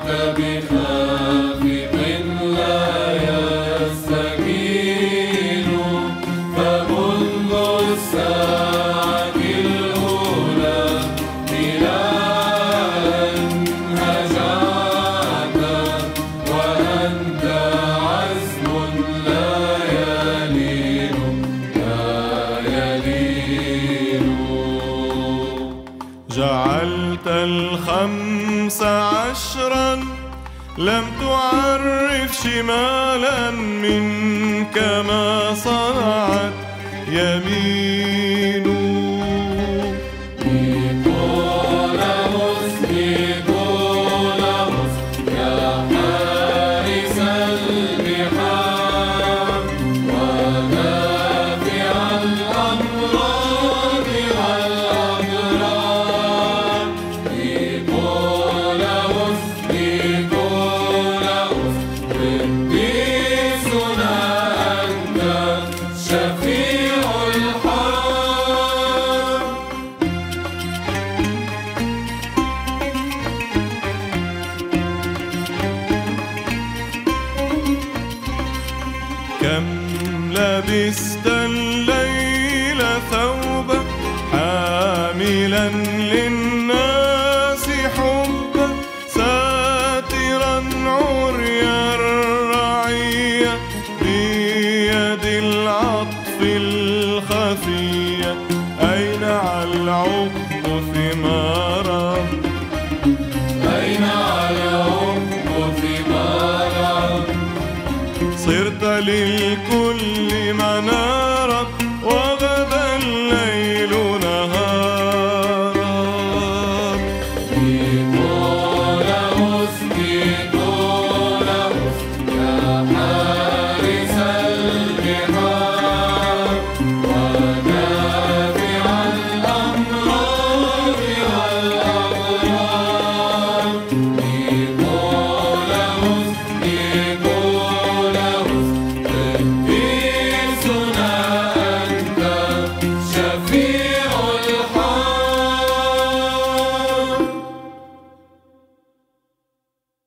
بخافق لا يستكين، فمنذ الساعة الأولى إلى أن هجعت، وأنت عزم لا يلين جعلت 15 لم تعرف شمالا منك ما صنعت يمين. نيقولموس نيقولموس يا حارس البحار ودافع الأمراض والأضرار، نيقولموس نيقولموس قديسنا أنت شفيع الحار. كم لبست الليل ثوبا حاملا للناس